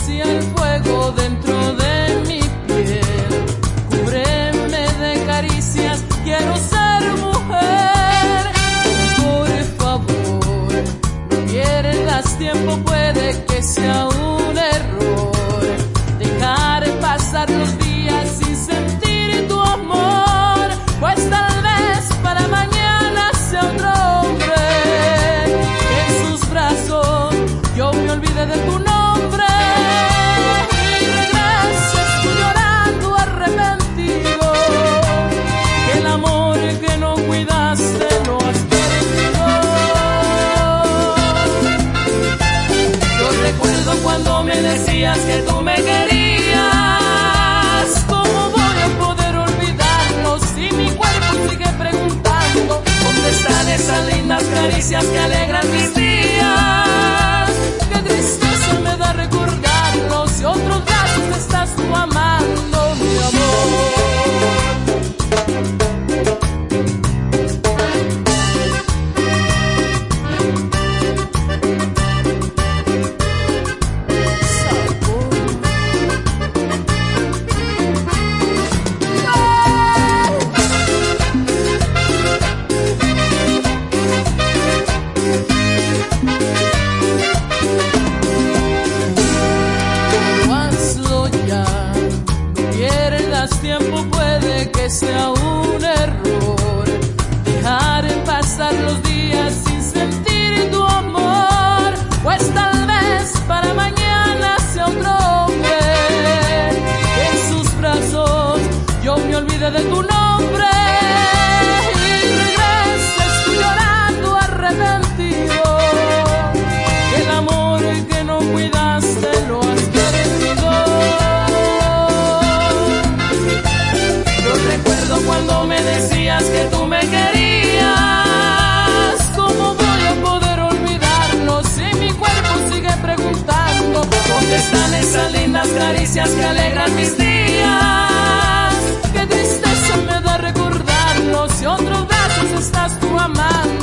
y el fuego dentro de mi piel. Cúbreme de caricias, quiero ser mujer. Por favor, no pierdas tiempo, puede que sea un error dejar pasar los días sin sentir tu amor, pues tal vez para mañana sea otro hombre que en sus brazos yo me olvide de tu nombre y regreses tú llorando arrepentido, que el amor que no cuidaste lo has perdido. Yo recuerdo cuando me decías que tú me querías. ¿Cómo voy a poder olvidarlo si mi cuerpo sigue preguntando dónde están esas lindas caricias que alegran mis días? Qué tristeza me da recordarlo si otros brazos me estás tú amando, mi amor. Tiempo, puede que sea un error dejar pasar los días sin sentir tu amor, pues tal vez para mañana sea otro hombre que en sus brazos yo me olvide de tu nombre y regreses tú llorando arrepentido, que el amor que no cuidaste lo has perdido. Recuerdo cuando me decías que tú me querías. ¿Cómo voy a poder olvidarlo si mi cuerpo sigue preguntando dónde están esas lindas caricias que alegran mis días? Qué tristeza me da recordarlo si otros brazos estás tú amando.